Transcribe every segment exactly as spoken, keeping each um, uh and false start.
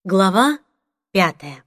Глава пятая.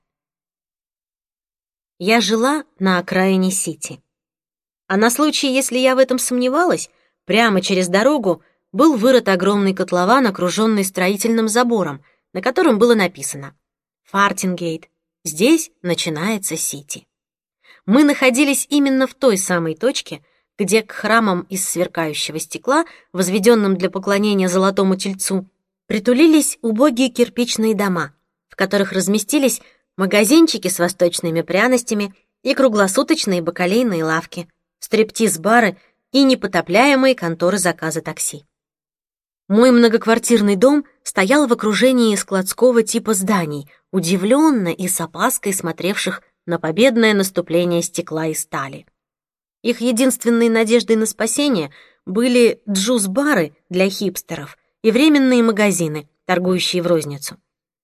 Я жила на окраине Сити. А на случай, если я в этом сомневалась, прямо через дорогу был вырыт огромный котлован, окруженный строительным забором, на котором было написано «Фартингейт. Здесь начинается Сити». Мы находились именно в той самой точке, где к храмам из сверкающего стекла, возведенным для поклонения золотому тельцу, притулились убогие кирпичные дома, в которых разместились магазинчики с восточными пряностями и круглосуточные бакалейные лавки, стриптиз-бары и непотопляемые конторы заказа такси. Мой многоквартирный дом стоял в окружении складского типа зданий, удивленно и с опаской смотревших на победное наступление стекла и стали. Их единственной надеждой на спасение были джуз-бары для хипстеров и временные магазины, торгующие в розницу.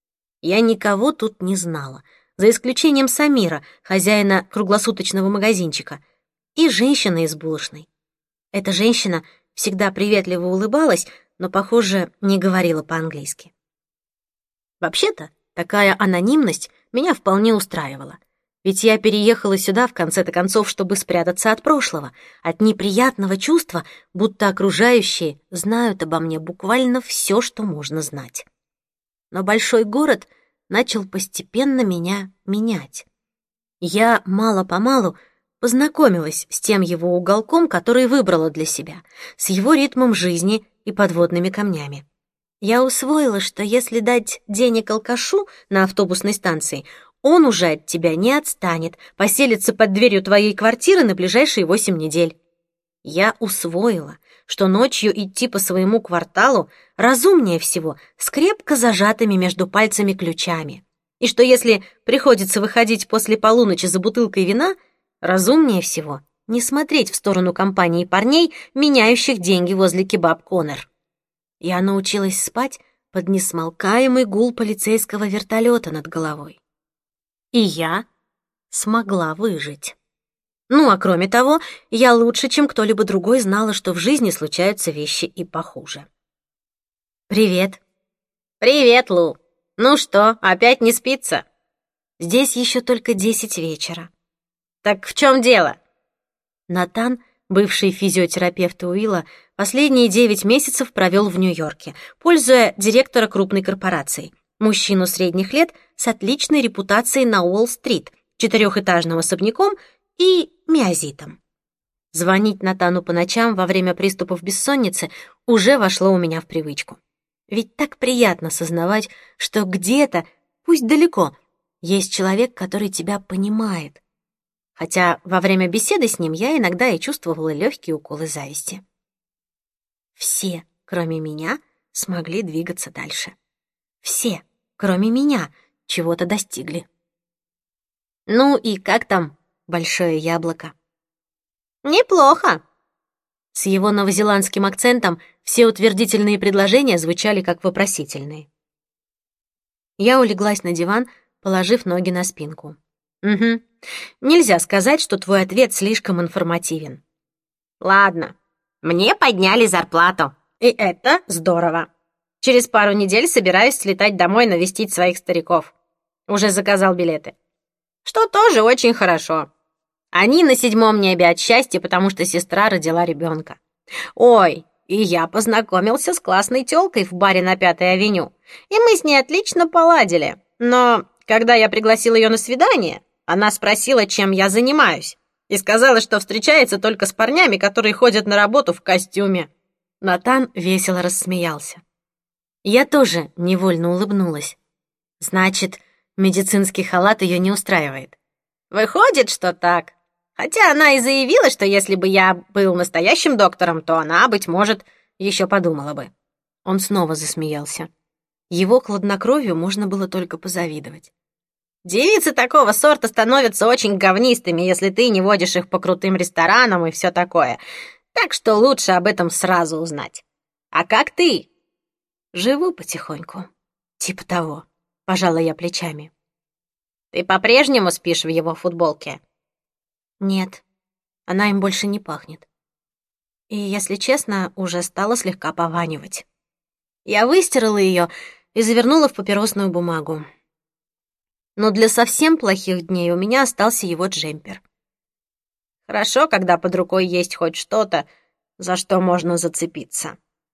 Я никого тут не знала, за исключением Самира, хозяина круглосуточного магазинчика, и женщины из булочной. Эта женщина всегда приветливо улыбалась, но, похоже, не говорила по-английски. Вообще-то, такая анонимность меня вполне устраивала, ведь я переехала сюда, в конце-то концов, чтобы спрятаться от прошлого, от неприятного чувства, будто окружающие знают обо мне буквально все, что можно знать. Но большой город начал постепенно меня менять. Я мало-помалу познакомилась с тем его уголком, который выбрала для себя, с его ритмом жизни и подводными камнями. Я усвоила, что если дать денег алкашу на автобусной станции, он уже от тебя не отстанет, поселится под дверью твоей квартиры на ближайшие восемь недель. Я усвоила, что ночью идти по своему кварталу разумнее всего с крепко зажатыми между пальцами ключами, и что если приходится выходить после полуночи за бутылкой вина, разумнее всего не смотреть в сторону компании парней, меняющих деньги возле кебаб-конер. Я научилась спать под несмолкаемый гул полицейского вертолета над головой. И я смогла выжить. Ну, а кроме того, я лучше, чем кто-либо другой, знала, что в жизни случаются вещи и похуже. «Привет». «Привет, Лу. Ну что, опять не спится?» «Здесь еще только десять вечера». «Так в чем дело?» Натан, бывший физиотерапевт Уилла, последние девять месяцев провел в Нью-Йорке, пользуя директора крупной корпорации, мужчину средних лет с отличной репутацией на Уолл-стрит, четырехэтажным особняком и миозитом. Звонить Натану по ночам во время приступов бессонницы уже вошло у меня в привычку. Ведь так приятно сознавать, что где-то, пусть далеко, есть человек, который тебя понимает. Хотя во время беседы с ним я иногда и чувствовала легкие уколы зависти. Все, кроме меня, смогли двигаться дальше. Все, кроме меня, чего-то достигли. Ну и как там большое яблоко? Неплохо. С его новозеландским акцентом все утвердительные предложения звучали как вопросительные. Я улеглась на диван, положив ноги на спинку. Угу. Нельзя сказать, что твой ответ слишком информативен. Ладно, мне подняли зарплату, и это здорово. Через пару недель собираюсь слетать домой навестить своих стариков. Уже заказал билеты. Что тоже очень хорошо. Они на седьмом небе от счастья, потому что сестра родила ребенка. Ой, и я познакомился с классной тёлкой в баре на Пятой авеню, и мы с ней отлично поладили. Но когда я пригласил её на свидание, она спросила, чем я занимаюсь, и сказала, что встречается только с парнями, которые ходят на работу в костюме. Натан весело рассмеялся. Я тоже невольно улыбнулась. Значит, медицинский халат её не устраивает. Выходит, что так. Хотя она и заявила, что если бы я был настоящим доктором, то она, быть может, еще подумала бы. Он снова засмеялся. Его хладнокровию можно было только позавидовать. Девицы такого сорта становятся очень говнистыми, если ты не водишь их по крутым ресторанам и все такое. Так что лучше об этом сразу узнать. А как ты? Живу потихоньку. Типа того. Пожала я плечами. Ты по-прежнему спишь в его футболке? Нет, она им больше не пахнет. И, если честно, уже стала слегка пованивать. Я выстирала ее и завернула в папиросную бумагу. но для совсем плохих дней у меня остался его джемпер. Хорошо, когда под рукой есть хоть что-то, за что можно зацепиться.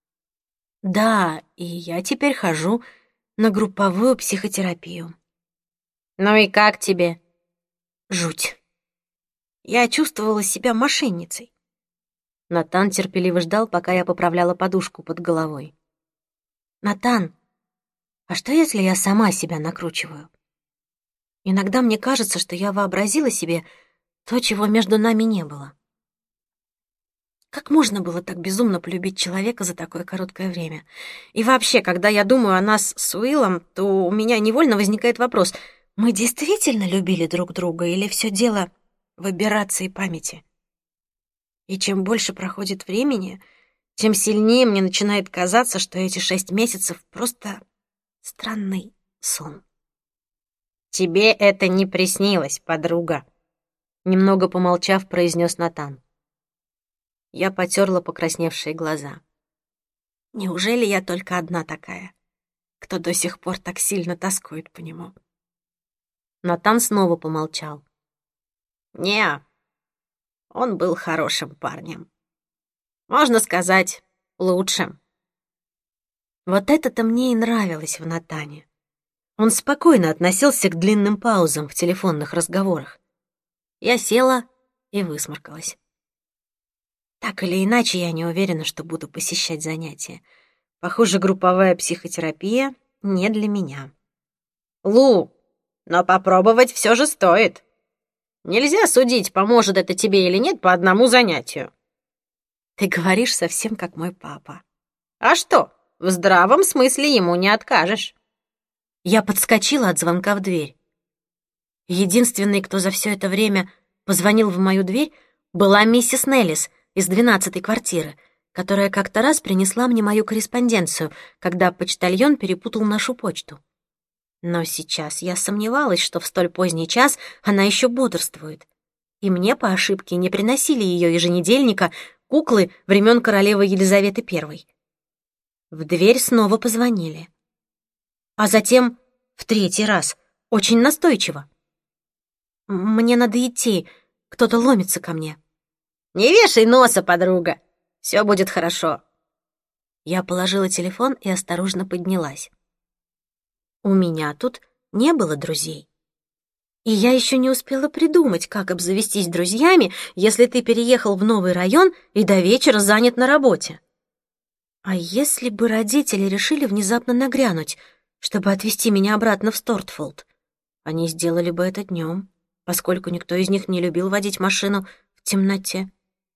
Да, и я теперь хожу на групповую психотерапию. Ну и как тебе? Жуть. Я чувствовала себя мошенницей. Натан терпеливо ждал, пока я поправляла подушку под головой. «Натан, а что, если я сама себя накручиваю? Иногда мне кажется, что я вообразила себе то, чего между нами не было. Как можно было так безумно полюбить человека за такое короткое время? И вообще, когда я думаю о нас с Уиллом, то у меня невольно возникает вопрос, мы действительно любили друг друга или все дело в аберрации памяти? И чем больше проходит времени, тем сильнее мне начинает казаться, что эти шесть месяцев просто странный сон. Тебе это не приснилось, подруга. Немного помолчав, произнес Натан. Я потерла покрасневшие глаза. Неужели я только одна такая, кто до сих пор так сильно тоскует по нему? Натан снова помолчал. Не, он был хорошим парнем. Можно сказать, лучшим. Вот это-то мне и нравилось в Натане. Он спокойно относился к длинным паузам в телефонных разговорах. Я села и высморкалась. Так или иначе, я не уверена, что буду посещать занятия. Похоже, групповая психотерапия не для меня. Лу, но попробовать все же стоит. Нельзя судить, поможет это тебе или нет по одному занятию. Ты говоришь совсем как мой папа. А что, в здравом смысле ему не откажешь. Я подскочила от звонка в дверь. Единственной, кто за все это время позвонил в мою дверь, была миссис Неллис из двенадцатой квартиры, которая как-то раз принесла мне мою корреспонденцию, когда почтальон перепутал нашу почту. Но сейчас я сомневалась, что в столь поздний час она еще бодрствует. И мне по ошибке не приносили ее еженедельника куклы времен королевы Елизаветы Первой. В дверь снова позвонили. А затем в третий раз, очень настойчиво. «Мне надо идти, кто-то ломится ко мне». «Не вешай носа, подруга, все будет хорошо». Я положила телефон и осторожно поднялась. У меня тут не было друзей. И я еще не успела придумать, как обзавестись друзьями, если ты переехал в новый район и до вечера занят на работе. А если бы родители решили внезапно нагрянуть, чтобы отвезти меня обратно в Стортфолд? Они сделали бы это днем, поскольку никто из них не любил водить машину в темноте.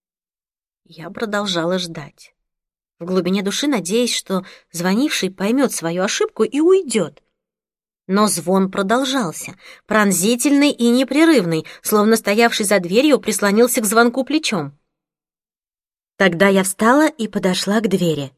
Я продолжала ждать, в глубине души надеясь, что звонивший поймет свою ошибку и уйдет. Но звон продолжался, пронзительный и непрерывный, словно стоявший за дверью прислонился к звонку плечом. Тогда я встала и подошла к двери.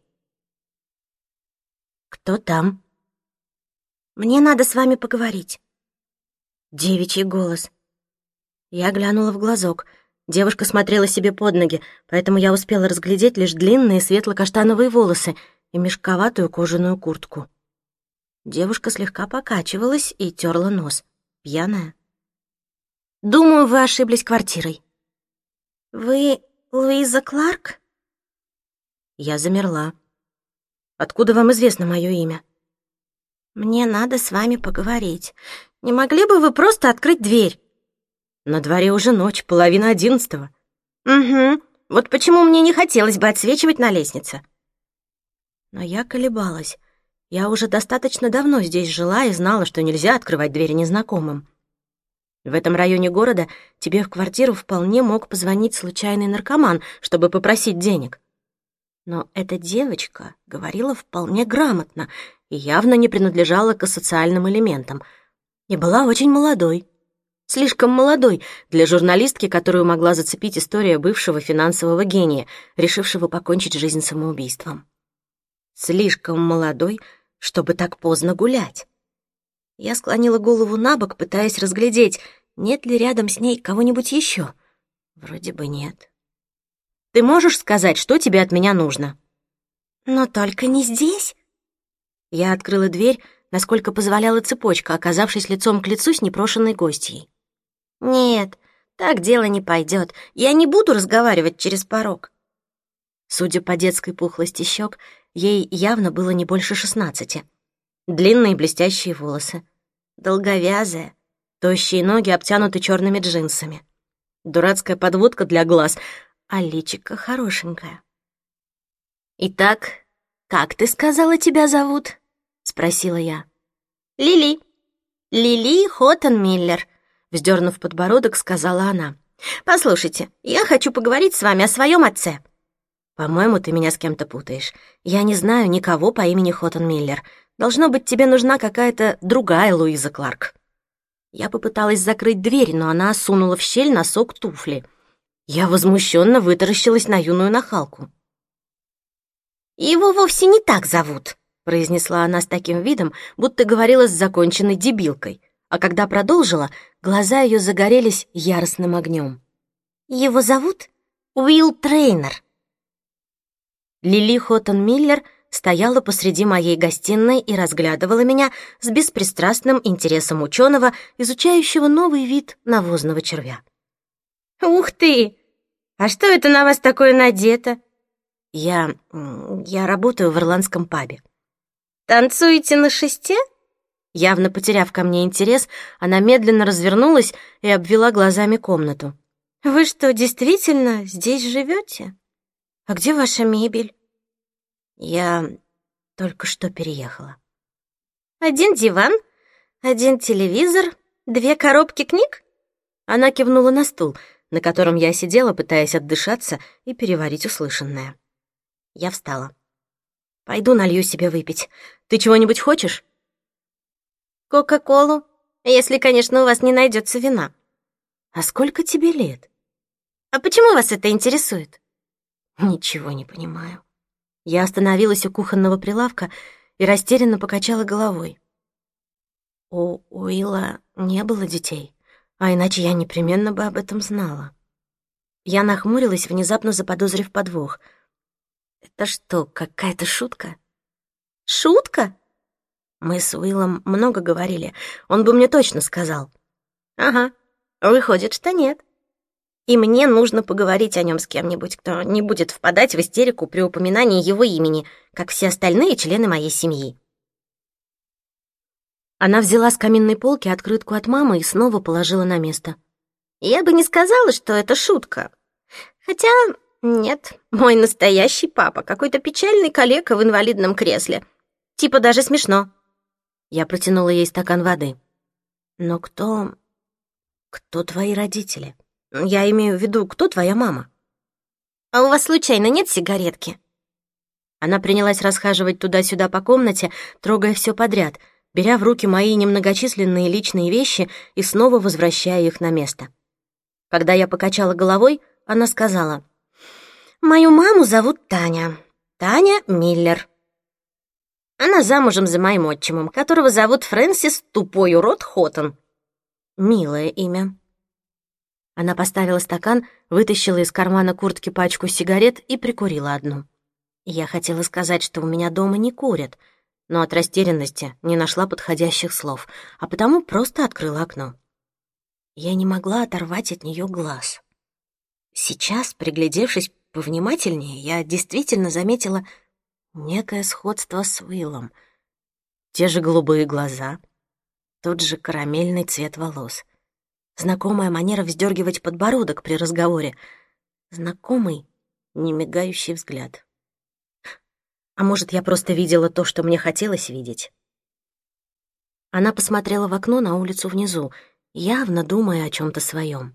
«Кто там?» «Мне надо с вами поговорить». Девичий голос. Я глянула в глазок. Девушка смотрела себе под ноги, поэтому я успела разглядеть лишь длинные светло-каштановые волосы и мешковатую кожаную куртку. Девушка слегка покачивалась и терла нос. Пьяная. «Думаю, вы ошиблись квартирой». «Вы Луиза Кларк?» Я замерла. «Откуда вам известно мое имя?» «Мне надо с вами поговорить. Не могли бы вы просто открыть дверь?» «На дворе уже ночь, половина одиннадцатого». «Угу. Вот почему мне не хотелось бы отсвечивать на лестнице». Но я колебалась. Я уже достаточно давно здесь жила и знала, что нельзя открывать двери незнакомым. В этом районе города тебе в квартиру вполне мог позвонить случайный наркоман, чтобы попросить денег. Но эта девочка говорила вполне грамотно и явно не принадлежала к асоциальным элементам. И была очень молодой. Слишком молодой для журналистки, которую могла зацепить история бывшего финансового гения, решившего покончить жизнь самоубийством. Слишком молодой, чтобы так поздно гулять. Я склонила голову набок, пытаясь разглядеть, нет ли рядом с ней кого-нибудь еще. Вроде бы нет. «Ты можешь сказать, что тебе от меня нужно?» «Но только не здесь». Я открыла дверь, насколько позволяла цепочка, оказавшись лицом к лицу с непрошенной гостьей. «Нет, так дело не пойдет. Я не буду разговаривать через порог». Судя по детской пухлости щек, ей явно было не больше шестнадцати. Длинные блестящие волосы, долговязая, тощие ноги обтянуты черными джинсами, дурацкая подводка для глаз, а личико хорошенькое. «Итак, как ты сказала, тебя зовут?» — спросила я. «Лили. Лили Хоттенмиллер», — вздернув подбородок, сказала она. «Послушайте, я хочу поговорить с вами о своем отце». «По-моему, ты меня с кем-то путаешь. Я не знаю никого по имени Хоттенмиллер. Должно быть, тебе нужна какая-то другая Луиза Кларк». Я попыталась закрыть дверь, но она сунула в щель носок туфли. Я возмущенно вытаращилась на юную нахалку. «Его вовсе не так зовут», — произнесла она с таким видом, будто говорила с законченной дебилкой, а когда продолжила, глаза ее загорелись яростным огнем. «Его зовут Уилл Трейнер». Лили Хоттенмиллер стояла посреди моей гостиной и разглядывала меня с беспристрастным интересом ученого, изучающего новый вид навозного червя. «Ух ты! А что это на вас такое надето?» «Я... я работаю в ирландском пабе». «Танцуете на шесте?» Явно потеряв ко мне интерес, она медленно развернулась и обвела глазами комнату. «Вы что, действительно здесь живете? А где ваша мебель?» «Я только что переехала». «Один диван, один телевизор, две коробки книг?» Она кивнула на стул, на котором я сидела, пытаясь отдышаться и переварить услышанное. Я встала. «Пойду налью себе выпить. Ты чего-нибудь хочешь?» «Кока-колу, если, конечно, у вас не найдется вина». «А сколько тебе лет?» «А почему вас это интересует?» «Ничего не понимаю». Я остановилась у кухонного прилавка и растерянно покачала головой. У Уилла не было детей, а иначе я непременно бы об этом знала. Я нахмурилась, внезапно заподозрив подвох. «Это что, какая-то шутка?» «Шутка?» Мы с Уиллом много говорили, он бы мне точно сказал. «Ага, выходит, что нет. И мне нужно поговорить о нем с кем-нибудь, кто не будет впадать в истерику при упоминании его имени, как все остальные члены моей семьи». Она взяла с каминной полки открытку от мамы и снова положила на место. «Я бы не сказала, что это шутка. Хотя, нет, мой настоящий папа какой-то печальный калека в инвалидном кресле. Типа даже смешно». Я протянула ей стакан воды. «Но кто... кто твои родители? Я имею в виду, кто твоя мама?» «А у вас случайно нет сигаретки?» Она принялась расхаживать туда-сюда по комнате, трогая все подряд, беря в руки мои немногочисленные личные вещи и снова возвращая их на место. Когда я покачала головой, она сказала: «Мою маму зовут Таня. Таня Миллер. Она замужем за моим отчимом, которого зовут Фрэнсис Тупой урод Хоттон». «Милое имя». Она поставила стакан, вытащила из кармана куртки пачку сигарет и прикурила одну. Я хотела сказать, что у меня дома не курят, но от растерянности не нашла подходящих слов, а потому просто открыла окно. Я не могла оторвать от нее глаз. Сейчас, приглядевшись повнимательнее, я действительно заметила некое сходство с Уиллом. Те же голубые глаза, тот же карамельный цвет волос, знакомая манера вздергивать подбородок при разговоре, знакомый, немигающий взгляд. А может, я просто видела то, что мне хотелось видеть? Она посмотрела в окно на улицу внизу, явно думая о чем-то своем.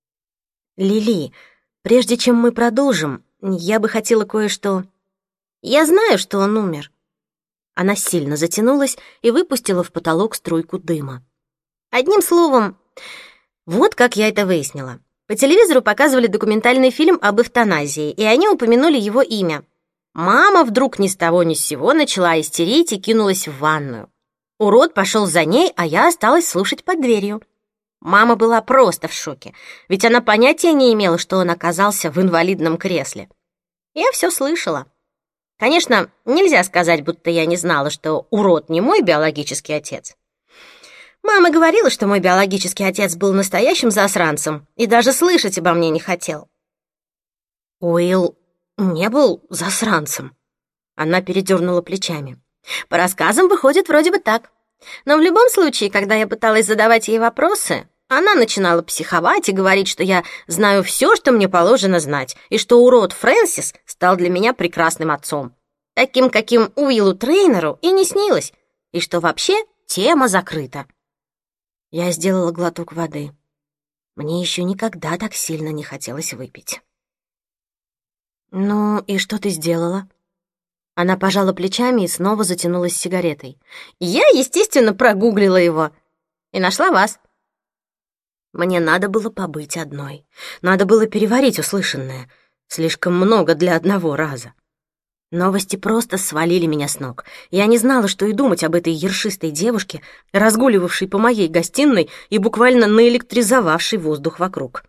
«Лили, прежде чем мы продолжим, я бы хотела кое-что...» «Я знаю, что он умер». Она сильно затянулась и выпустила в потолок струйку дыма. «Одним словом, вот как я это выяснила. По телевизору показывали документальный фильм об эвтаназии, и они упомянули его имя. Мама вдруг ни с того ни с сего начала истерить и кинулась в ванную. Урод пошел за ней, а я осталась слушать под дверью. Мама была просто в шоке, ведь она понятия не имела, что он оказался в инвалидном кресле. Я все слышала. Конечно, нельзя сказать, будто я не знала, что урод не мой биологический отец. Мама говорила, что мой биологический отец был настоящим засранцем и даже слышать обо мне не хотел. Уилл не был засранцем. Она передернула плечами. По рассказам выходит вроде бы так. Но в любом случае, когда я пыталась задавать ей вопросы, она начинала психовать и говорить, что я знаю все, что мне положено знать, и что урод Фрэнсис стал для меня прекрасным отцом, таким, каким Уиллу Трейнеру и не снилось, и что вообще тема закрыта. Я сделала глоток воды. Мне еще никогда так сильно не хотелось выпить. «Ну, и что ты сделала?» Она пожала плечами и снова затянулась сигаретой. «Я, естественно, прогуглила его и нашла вас». Мне надо было побыть одной. Надо было переварить услышанное. Слишком много для одного раза. Новости просто свалили меня с ног. Я не знала, что и думать об этой ершистой девушке, разгуливавшей по моей гостиной и буквально наэлектризовавшей воздух вокруг.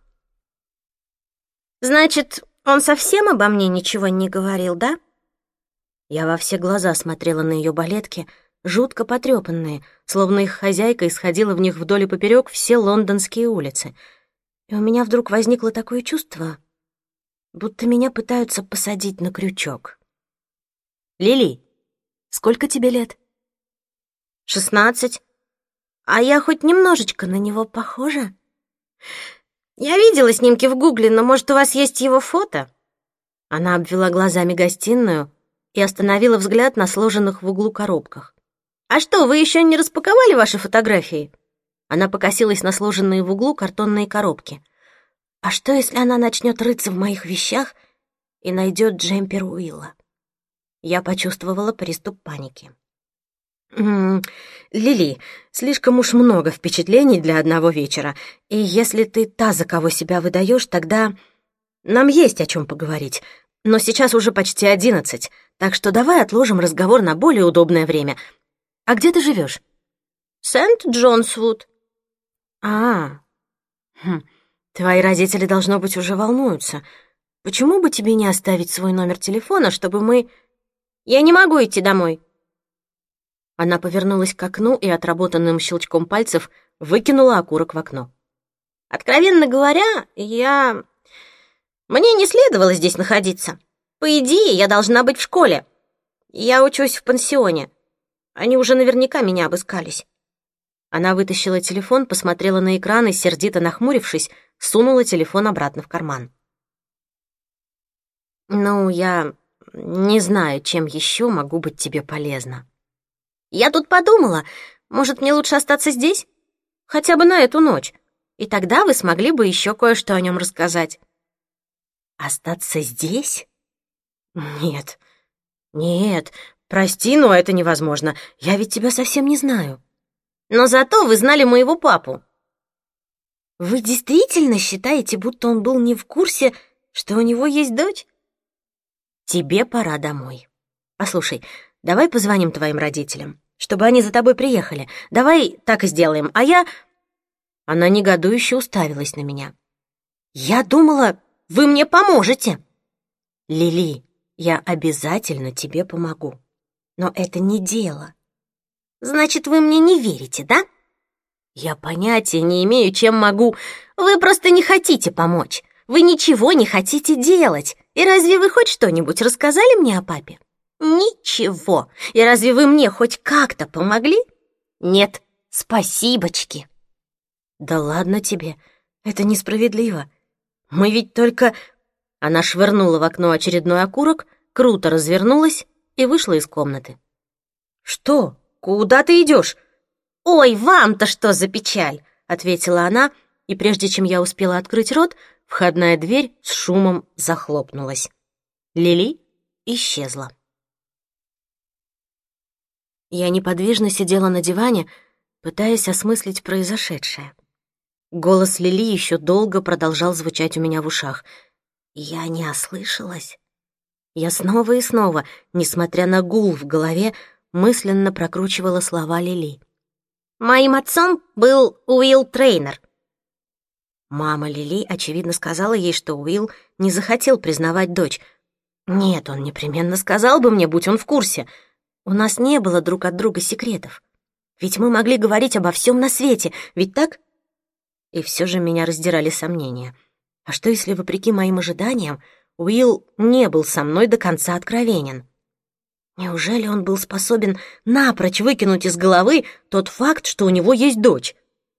«Значит, он совсем обо мне ничего не говорил, да?» Я во все глаза смотрела на ее балетки, жутко потрепанные, словно их хозяйка исходила в них вдоль и поперек все лондонские улицы. И у меня вдруг возникло такое чувство, будто меня пытаются посадить на крючок. «Лили, сколько тебе лет?» «Шестнадцать. А я хоть немножечко на него похожа?» «Я видела снимки в гугле, но, может, у вас есть его фото?» Она обвела глазами гостиную и остановила взгляд на сложенных в углу коробках. «А что, вы еще не распаковали ваши фотографии?» Она покосилась на сложенные в углу картонные коробки. «А что, если она начнет рыться в моих вещах и найдет джемпер Уилла?» Я почувствовала приступ паники. «М-м, Лили, слишком уж много впечатлений для одного вечера, и если ты та, за кого себя выдаешь, тогда нам есть о чем поговорить. Но сейчас уже почти одиннадцать, так что давай отложим разговор на более удобное время. А где ты живешь?» «Сент-Джонсвуд». «А, хм, твои родители, должно быть, уже волнуются. Почему бы тебе не оставить свой номер телефона, чтобы мы...» «Я не могу идти домой». Она повернулась к окну и отработанным щелчком пальцев выкинула окурок в окно. «Откровенно говоря, я... Мне не следовало здесь находиться. По идее, я должна быть в школе. Я учусь в пансионе. Они уже наверняка меня обыскались». Она вытащила телефон, посмотрела на экран и, сердито нахмурившись, сунула телефон обратно в карман. «Ну, я не знаю, чем еще могу быть тебе полезна. Я тут подумала, может, мне лучше остаться здесь? Хотя бы на эту ночь. И тогда вы смогли бы еще кое-что о нем рассказать». «Остаться здесь? Нет, нет, прости, но это невозможно. Я ведь тебя совсем не знаю». «Но зато вы знали моего папу». «Вы действительно считаете, будто он был не в курсе, что у него есть дочь?» «Тебе пора домой. Послушай, давай позвоним твоим родителям, чтобы они за тобой приехали. Давай так и сделаем, а я...» Она негодующе уставилась на меня. «Я думала, вы мне поможете». «Лили, я обязательно тебе помогу. Но это не дело». «Значит, вы мне не верите, да?» «Я понятия не имею, чем могу. Вы просто не хотите помочь. Вы ничего не хотите делать. И разве вы хоть что-нибудь рассказали мне о папе? Ничего. И разве вы мне хоть как-то помогли? Нет, спасибочки». «Да ладно тебе, это несправедливо. Мы ведь только...» Она швырнула в окно очередной окурок, круто развернулась и вышла из комнаты. «Что? Куда ты идешь?» «Ой, вам-то что за печаль?» — ответила она, и прежде чем я успела открыть рот, входная дверь с шумом захлопнулась. Лили исчезла. Я неподвижно сидела на диване, пытаясь осмыслить произошедшее. Голос Лили еще долго продолжал звучать у меня в ушах. Я не ослышалась. Я снова и снова, несмотря на гул в голове, мысленно прокручивала слова Лили. «Моим отцом был Уилл Трейнер». Мама Лили, очевидно, сказала ей, что Уилл не захотел признавать дочь. Нет, он непременно сказал бы мне, будь он в курсе. У нас не было друг от друга секретов. Ведь мы могли говорить обо всем на свете, ведь так? И все же меня раздирали сомнения. А что, если, вопреки моим ожиданиям, Уилл не был со мной до конца откровенен? Неужели он был способен напрочь выкинуть из головы тот факт, что у него есть дочь?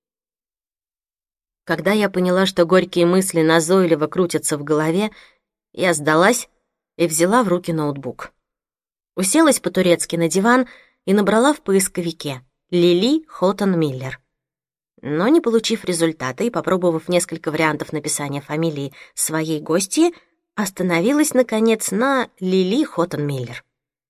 Когда я поняла, что горькие мысли назойливо крутятся в голове, я сдалась и взяла в руки ноутбук. Уселась по-турецки на диван и набрала в поисковике «Лили Хоттон Миллер». Но, не получив результата и попробовав несколько вариантов написания фамилии своей гостьи, остановилась, наконец, на Лили Хоттон Миллер.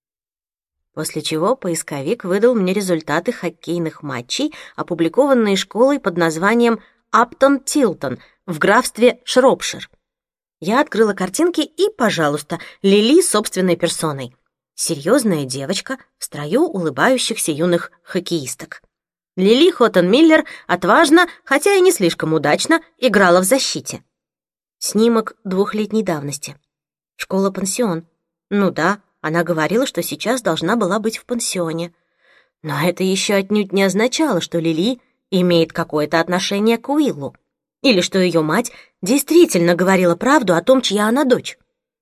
После чего поисковик выдал мне результаты хоккейных матчей, опубликованные школой под названием «Аптон-Тилтон» в графстве Шропшир. Я открыла картинки и, пожалуйста, Лили собственной персоной. Серьезная девочка в строю улыбающихся юных хоккеисток. Лили Хоттон Миллер отважно, хотя и не слишком удачно, играла в защите. Снимок двухлетней давности. Школа-пансион. Ну да, она говорила, что сейчас должна была быть в пансионе. Но это еще отнюдь не означало, что Лили имеет какое-то отношение к Уиллу, или что ее мать действительно говорила правду о том, чья она дочь.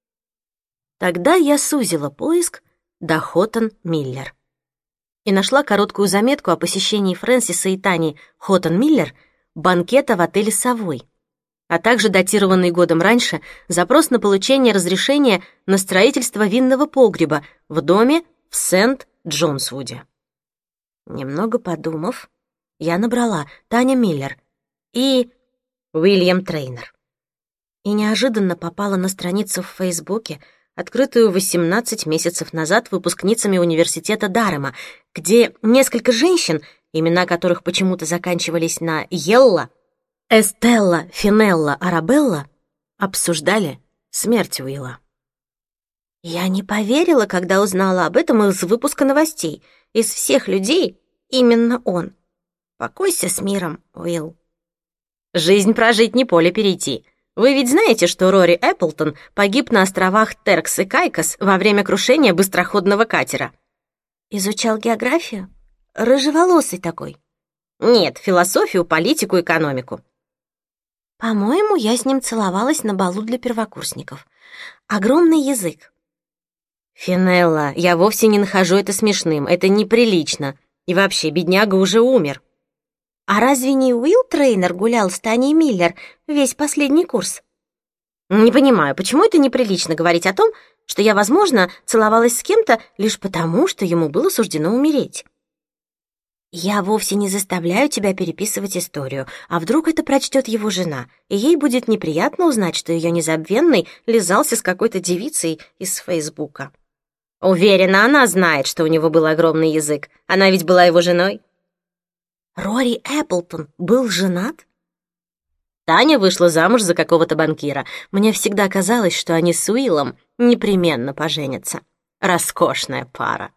Тогда я сузила поиск до Хоттон Миллер и нашла короткую заметку о посещении Фрэнсиса и Тани Хоттон Миллер банкета в отеле «Совой», а также датированный годом раньше запрос на получение разрешения на строительство винного погреба в доме в Сент-Джонсвуде. Немного подумав, я набрала Таня Миллер и Уильям Трейнер. И неожиданно попала на страницу в Фейсбуке, открытую восемнадцать месяцев назад выпускницами университета Дарема, где несколько женщин, имена которых почему-то заканчивались на «Елла», Эстелла, Финелла, Арабелла, обсуждали смерть Уилла. Я не поверила, когда узнала об этом из выпуска новостей. Из всех людей именно он. Покойся с миром, Уилл. Жизнь прожить, не поле перейти. Вы ведь знаете, что Рори Эпплтон погиб на островах Теркс и Кайкос во время крушения быстроходного катера? Изучал географию? Рыжеволосый такой. Нет, философию, политику, экономику. По-моему, я с ним целовалась на балу для первокурсников. Огромный язык. Финелла, я вовсе не нахожу это смешным, это неприлично. И вообще, бедняга уже умер. А разве не Уилл Трейнер гулял с Таней Миллер весь последний курс? Не понимаю, почему это неприлично говорить о том, что я, возможно, целовалась с кем-то лишь потому, что ему было суждено умереть? Я вовсе не заставляю тебя переписывать историю, а вдруг это прочтет его жена, и ей будет неприятно узнать, что ее незабвенный лизался с какой-то девицей из Фейсбука. Уверена, она знает, что у него был огромный язык. Она ведь была его женой. Рори Эпплтон был женат? Таня вышла замуж за какого-то банкира. Мне всегда казалось, что они с Уиллом непременно поженятся. Роскошная пара.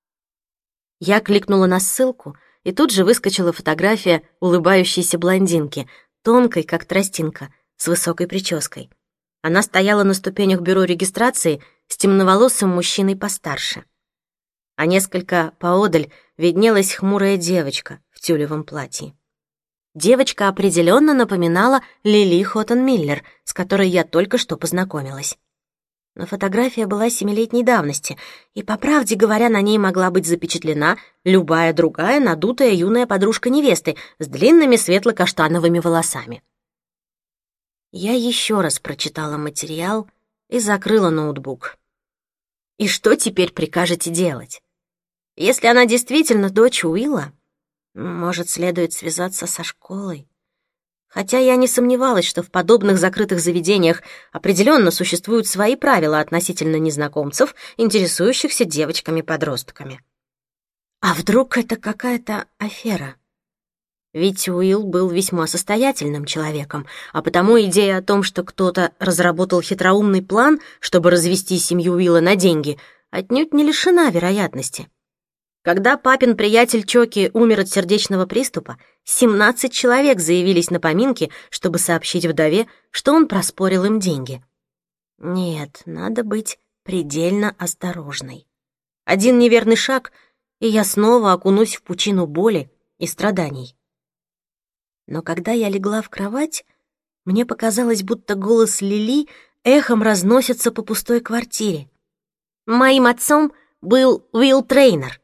Я кликнула на ссылку, и тут же выскочила фотография улыбающейся блондинки, тонкой, как тростинка, с высокой прической. Она стояла на ступенях бюро регистрации с темноволосым мужчиной постарше. А несколько поодаль виднелась хмурая девочка в тюлевом платье. Девочка определенно напоминала Лили Хоттон Миллер, с которой я только что познакомилась. Но фотография была семилетней давности, и, по правде говоря, на ней могла быть запечатлена любая другая надутая юная подружка невесты с длинными светло-каштановыми волосами. Я еще раз прочитала материал и закрыла ноутбук. И что теперь прикажете делать? Если она действительно дочь Уилла, может, следует связаться со школой? Хотя я не сомневалась, что в подобных закрытых заведениях определенно существуют свои правила относительно незнакомцев, интересующихся девочками-подростками. А вдруг это какая-то афера? Ведь Уилл был весьма состоятельным человеком, а потому идея о том, что кто-то разработал хитроумный план, чтобы развести семью Уилла на деньги, отнюдь не лишена вероятности. Когда папин приятель Чоки умер от сердечного приступа, семнадцать человек заявились на поминки, чтобы сообщить вдове, что он проспорил им деньги. Нет, надо быть предельно осторожной. Один неверный шаг, и я снова окунусь в пучину боли и страданий. Но когда я легла в кровать, мне показалось, будто голос Лили эхом разносится по пустой квартире. Моим отцом был Уилл Трейнер,